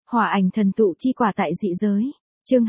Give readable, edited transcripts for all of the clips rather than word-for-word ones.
Hỏa ảnh thần tụ chi quả tại dị giới. Chương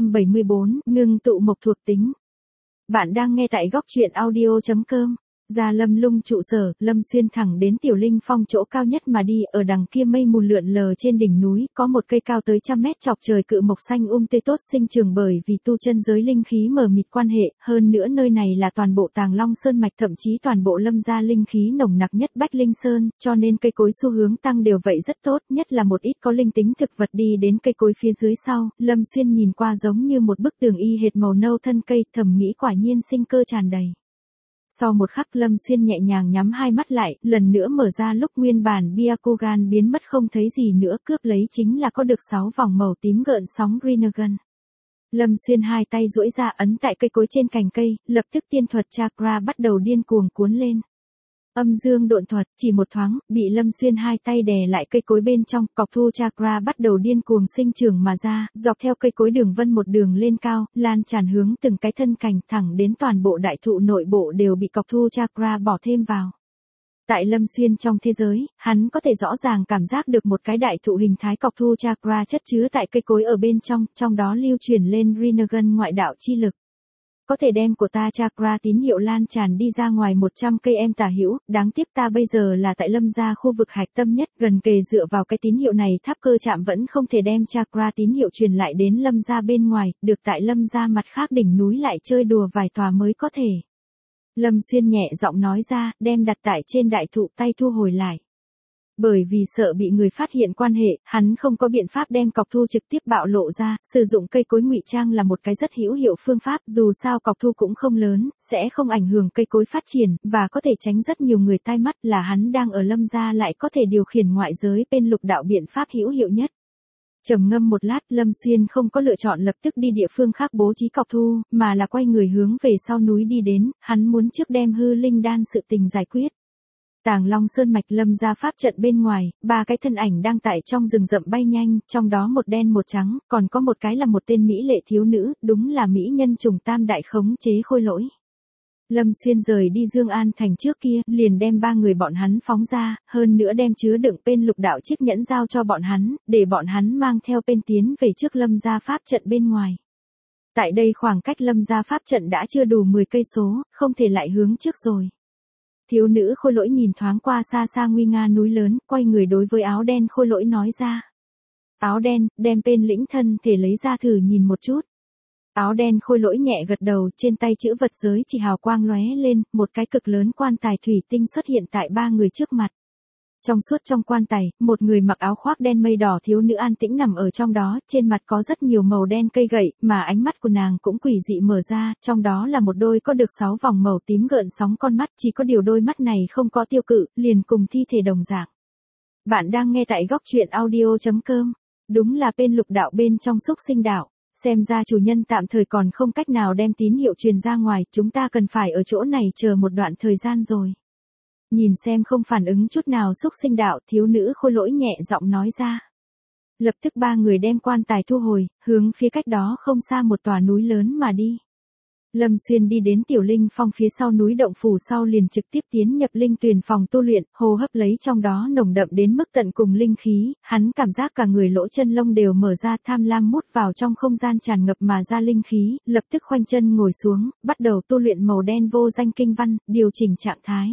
274, ngưng tụ mộc thuộc tính. Bạn đang nghe tại góc truyện audio.com. Ra Lâm Lung trụ sở, Lâm Xuyên thẳng đến Tiểu Linh Phong chỗ cao nhất mà đi, ở đằng kia mây mù lượn lờ trên đỉnh núi, có một cây cao tới 100 mét chọc trời cự mộc xanh tươi tốt sinh trường bởi vì tu chân giới linh khí mờ mịt quan hệ, hơn nữa nơi này là toàn bộ Tàng Long Sơn mạch thậm chí toàn bộ Lâm gia linh khí nồng nặc nhất Bách Linh Sơn, cho nên cây cối xu hướng tăng đều vậy rất tốt, nhất là một ít có linh tính thực vật đi đến cây cối phía dưới sau, Lâm Xuyên nhìn qua giống như một bức tường y hệt màu nâu thân cây, thầm nghĩ quả nhiên sinh cơ tràn đầy. Sau một khắc Lâm Xuyên nhẹ nhàng nhắm hai mắt lại, lần nữa mở ra lúc nguyên bản Byakugan biến mất không thấy gì nữa, cướp lấy chính là có được 6 vòng màu tím gợn sóng Rinnegan. Lâm Xuyên hai tay duỗi ra ấn tại cây cối trên cành cây, lập tức tiên thuật chakra bắt đầu điên cuồng cuốn lên. Âm dương độn thuật, chỉ một thoáng, bị Lâm Xuyên hai tay đè lại cây cối bên trong, cọc thu chakra bắt đầu điên cuồng sinh trưởng mà ra, dọc theo cây cối đường vân một đường lên cao, lan tràn hướng từng cái thân cành thẳng đến toàn bộ đại thụ nội bộ đều bị cọc thu chakra bỏ thêm vào. Tại Lâm Xuyên trong thế giới, hắn có thể rõ ràng cảm giác được một cái đại thụ hình thái cọc thu chakra chất chứa tại cây cối ở bên trong đó lưu truyền lên Rinnegan ngoại đạo chi lực. Có thể đem của ta chakra tín hiệu lan tràn đi ra ngoài 100 cây em tả hữu, đáng tiếc ta bây giờ là tại Lâm gia khu vực hạch tâm nhất, gần kề dựa vào cái tín hiệu này tháp cơ chạm vẫn không thể đem chakra tín hiệu truyền lại đến Lâm gia bên ngoài, được tại Lâm gia mặt khác đỉnh núi lại chơi đùa vài tòa mới có thể. Lâm Xuyên nhẹ giọng nói ra, đem đặt tại trên đại thụ tay thu hồi lại. Bởi vì sợ bị người phát hiện quan hệ, hắn không có biện pháp đem cọc thu trực tiếp bạo lộ ra, sử dụng cây cối ngụy trang là một cái rất hữu hiệu phương pháp, dù sao cọc thu cũng không lớn, sẽ không ảnh hưởng cây cối phát triển, và có thể tránh rất nhiều người tai mắt, là hắn đang ở Lâm gia lại có thể điều khiển ngoại giới bên lục đạo biện pháp hữu hiệu nhất. Trầm ngâm một lát, Lâm Xuyên không có lựa chọn lập tức đi địa phương khác bố trí cọc thu, mà là quay người hướng về sau núi đi đến, hắn muốn trước đem hư linh đan sự tình giải quyết. Tàng Long Sơn mạch Lâm gia pháp trận bên ngoài, ba cái thân ảnh đang tại trong rừng rậm bay nhanh, trong đó một đen một trắng, còn có một cái là một tên mỹ lệ thiếu nữ, đúng là mỹ nhân trùng tam đại khống chế khôi lỗi. Lâm Xuyên rời đi Dương An thành trước kia, liền đem ba người bọn hắn phóng ra, hơn nữa đem chứa đựng bên lục đạo chiếc nhẫn giao cho bọn hắn, để bọn hắn mang theo bên tiến về trước Lâm gia pháp trận bên ngoài. Tại đây khoảng cách Lâm gia pháp trận đã chưa đủ 10 cây số, không thể lại hướng trước rồi. Thiếu nữ khôi lỗi nhìn thoáng qua xa xa nguy nga núi lớn, quay người đối với áo đen khôi lỗi nói ra. Áo đen, đem bên lĩnh thân thể lấy ra thử nhìn một chút. Áo đen khôi lỗi nhẹ gật đầu, trên tay chữ vật giới chỉ hào quang lóe lên, một cái cực lớn quan tài thủy tinh xuất hiện tại ba người trước mặt. Trong suốt trong quan tài, một người mặc áo khoác đen mây đỏ thiếu nữ an tĩnh nằm ở trong đó, trên mặt có rất nhiều màu đen cây gậy, mà ánh mắt của nàng cũng quỷ dị mở ra, trong đó là một đôi có được 6 vòng màu tím gợn sóng con mắt, chỉ có điều đôi mắt này không có tiêu cự, liền cùng thi thể đồng dạng. Bạn đang nghe tại góc truyện audio.com, đúng là bên lục đạo bên trong xúc sinh đạo. Xem ra chủ nhân tạm thời còn không cách nào đem tín hiệu truyền ra ngoài, chúng ta cần phải ở chỗ này chờ một đoạn thời gian rồi. Nhìn xem không phản ứng chút nào xúc sinh đạo, thiếu nữ khôi lỗi nhẹ giọng nói ra. Lập tức ba người đem quan tài thu hồi, hướng phía cách đó không xa một tòa núi lớn mà đi. Lâm Xuyên đi đến Tiểu Linh Phong phía sau núi động phủ sau liền trực tiếp tiến nhập linh tuyền phòng tu luyện, hô hấp lấy trong đó nồng đậm đến mức tận cùng linh khí, hắn cảm giác cả người lỗ chân lông đều mở ra, tham lam mút vào trong không gian tràn ngập mà ra linh khí, lập tức khoanh chân ngồi xuống, bắt đầu tu luyện màu đen vô danh kinh văn, điều chỉnh trạng thái.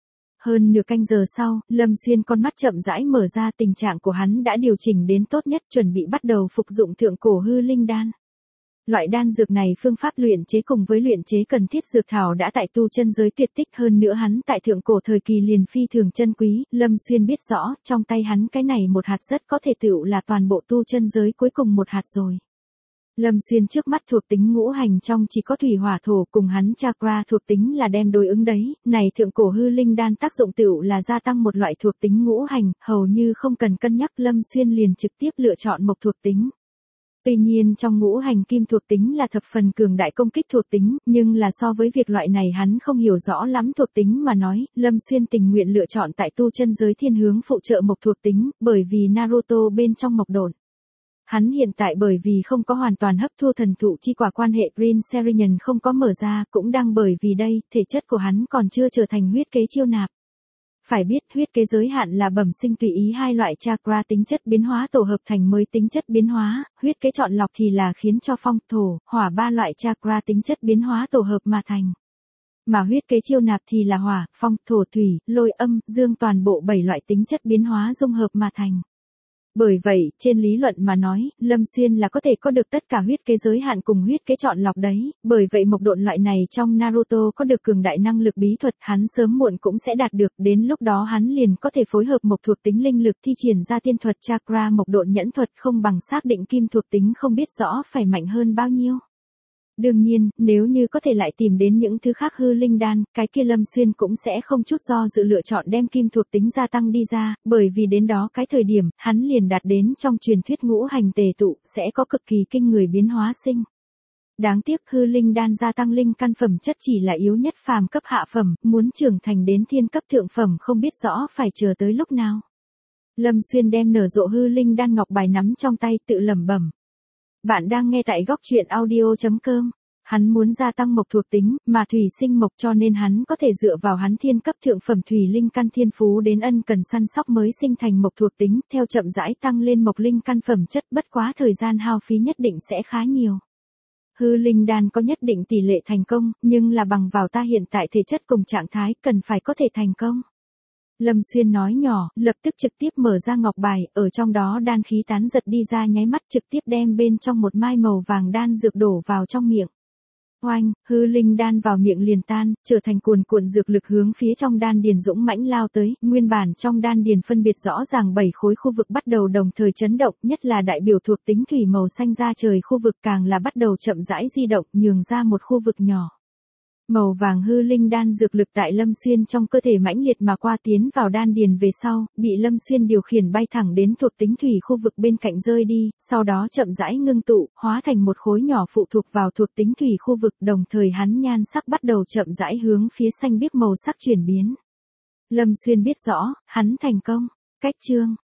Hơn nửa canh giờ sau, Lâm Xuyên con mắt chậm rãi mở ra, tình trạng của hắn đã điều chỉnh đến tốt nhất, chuẩn bị bắt đầu phục dụng thượng cổ hư linh đan. Loại đan dược này phương pháp luyện chế cùng với luyện chế cần thiết dược thảo đã tại tu chân giới tuyệt tích, hơn nữa hắn tại thượng cổ thời kỳ liền phi thường chân quý, Lâm Xuyên biết rõ, trong tay hắn cái này một hạt rất có thể tựu là toàn bộ tu chân giới cuối cùng một hạt rồi. Lâm Xuyên trước mắt thuộc tính ngũ hành trong chỉ có thủy hỏa thổ, cùng hắn chakra thuộc tính là đem đối ứng đấy, này thượng cổ hư linh đan tác dụng tựu là gia tăng một loại thuộc tính ngũ hành, hầu như không cần cân nhắc Lâm Xuyên liền trực tiếp lựa chọn mộc thuộc tính. Tuy nhiên trong ngũ hành kim thuộc tính là thập phần cường đại công kích thuộc tính, nhưng là so với việc loại này hắn không hiểu rõ lắm thuộc tính mà nói, Lâm Xuyên tình nguyện lựa chọn tại tu chân giới thiên hướng phụ trợ mộc thuộc tính, bởi vì Naruto bên trong mộc độn. Hắn hiện tại bởi vì không có hoàn toàn hấp thu thần thụ chi quả quan hệ Green Serenian không có mở ra, cũng đang bởi vì đây, thể chất của hắn còn chưa trở thành huyết kế chiêu nạp. Phải biết huyết kế giới hạn là bẩm sinh tùy ý hai loại chakra tính chất biến hóa tổ hợp thành mới tính chất biến hóa, huyết kế chọn lọc thì là khiến cho phong, thổ, hỏa ba loại chakra tính chất biến hóa tổ hợp mà thành. Mà huyết kế chiêu nạp thì là hỏa, phong, thổ, thủy, lôi, âm, dương toàn bộ 7 loại tính chất biến hóa dung hợp mà thành. Bởi vậy, trên lý luận mà nói, Lâm Xuyên là có thể có được tất cả huyết kế giới hạn cùng huyết kế chọn lọc đấy, bởi vậy mộc độn loại này trong Naruto có được cường đại năng lực bí thuật, hắn sớm muộn cũng sẽ đạt được, đến lúc đó hắn liền có thể phối hợp mộc thuộc tính linh lực thi triển ra tiên thuật chakra mộc độn nhẫn thuật không bằng xác định kim thuộc tính không biết rõ phải mạnh hơn bao nhiêu. Đương nhiên, nếu như có thể lại tìm đến những thứ khác hư linh đan, cái kia Lâm Xuyên cũng sẽ không chút do dự lựa chọn đem kim thuộc tính gia tăng đi ra, bởi vì đến đó cái thời điểm, hắn liền đạt đến trong truyền thuyết ngũ hành tề tụ, sẽ có cực kỳ kinh người biến hóa sinh. Đáng tiếc hư linh đan gia tăng linh căn phẩm chất chỉ là yếu nhất phàm cấp hạ phẩm, muốn trưởng thành đến thiên cấp thượng phẩm không biết rõ phải chờ tới lúc nào. Lâm Xuyên đem nở rộ hư linh đan ngọc bài nắm trong tay tự lẩm bẩm. Bạn đang nghe tại góc truyện audio.com. Hắn muốn gia tăng mộc thuộc tính, mà thủy sinh mộc cho nên hắn có thể dựa vào hắn thiên cấp thượng phẩm thủy linh căn thiên phú đến ân cần săn sóc mới sinh thành mộc thuộc tính, theo chậm rãi tăng lên mộc linh căn phẩm chất bất quá thời gian hao phí nhất định sẽ khá nhiều. Hư linh đan có nhất định tỷ lệ thành công, nhưng là bằng vào ta hiện tại thể chất cùng trạng thái cần phải có thể thành công. Lâm Xuyên nói nhỏ, lập tức trực tiếp mở ra ngọc bài, ở trong đó đan khí tán giật đi ra nháy mắt trực tiếp đem bên trong một mai màu vàng đan dược đổ vào trong miệng. Oanh, hư linh đan vào miệng liền tan, trở thành cuồn cuộn dược lực hướng phía trong đan điền dũng mãnh lao tới, nguyên bản trong đan điền phân biệt rõ ràng 7 khối khu vực bắt đầu đồng thời chấn động, nhất là đại biểu thuộc tính thủy màu xanh ra trời khu vực càng là bắt đầu chậm rãi di động, nhường ra một khu vực nhỏ. Màu vàng hư linh đan dược lực tại Lâm Xuyên trong cơ thể mãnh liệt mà qua tiến vào đan điền về sau, bị Lâm Xuyên điều khiển bay thẳng đến thuộc tính thủy khu vực bên cạnh rơi đi, sau đó chậm rãi ngưng tụ, hóa thành một khối nhỏ phụ thuộc vào thuộc tính thủy khu vực, đồng thời hắn nhan sắc bắt đầu chậm rãi hướng phía xanh biếc màu sắc chuyển biến. Lâm Xuyên biết rõ, hắn thành công. Cách chương